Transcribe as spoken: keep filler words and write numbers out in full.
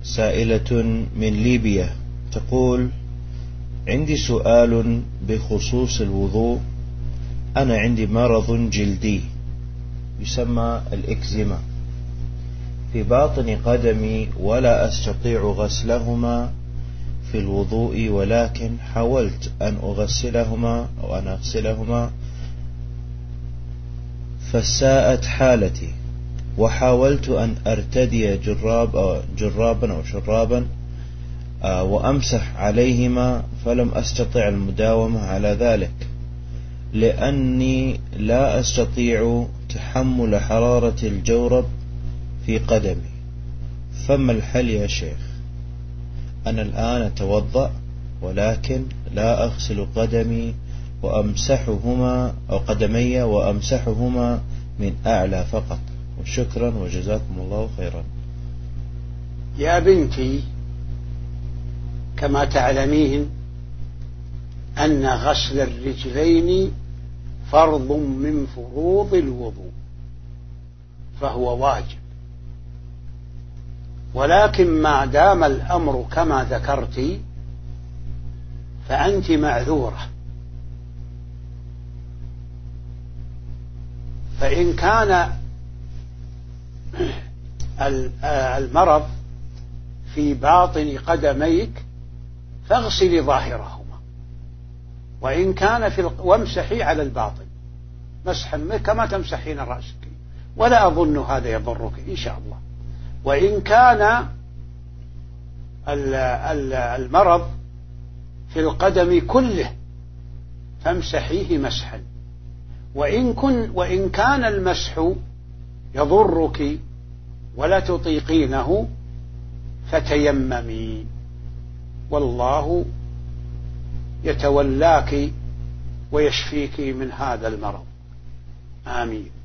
سائلة من ليبيا تقول: عندي سؤال بخصوص الوضوء. أنا عندي مرض جلدي يسمى الإكزيما في باطن قدمي، ولا أستطيع غسلهما في الوضوء، ولكن حاولت أن أغسلهما أو أن أغسلهما فساءت حالتي، وحاولت أن أرتدي جراب أو جرابا أو شرابا وأمسح عليهما، فلم أستطع المداومة على ذلك لأني لا أستطيع تحمل حرارة الجورب في قدمي. فما الحل يا شيخ؟ أنا الآن أتوضأ ولكن لا أغسل قدمي وأمسحهما أو قدمي وأمسحهما من أعلى فقط. وشكرا وجزاكم الله خيرا. يا بنتي، كما تعلمين أن غسل الرجلين فرض من فروض الوضوء، فهو واجب، ولكن ما دام الأمر كما ذكرت فأنت معذورة. فإن كان المرض في باطن قدميك فاغسلي ظاهرهما، وإن كان في وامسحي على الباطن مسحا كما تمسحين رأسك، ولا أظن هذا يضرك إن شاء الله. وإن كان المرض في القدم كله فامسحيه مسحا، وإن, كن وإن كان المسح يضرك ولا تطيقينه فتيممي، والله يتولاك ويشفيك من هذا المرض. آمين.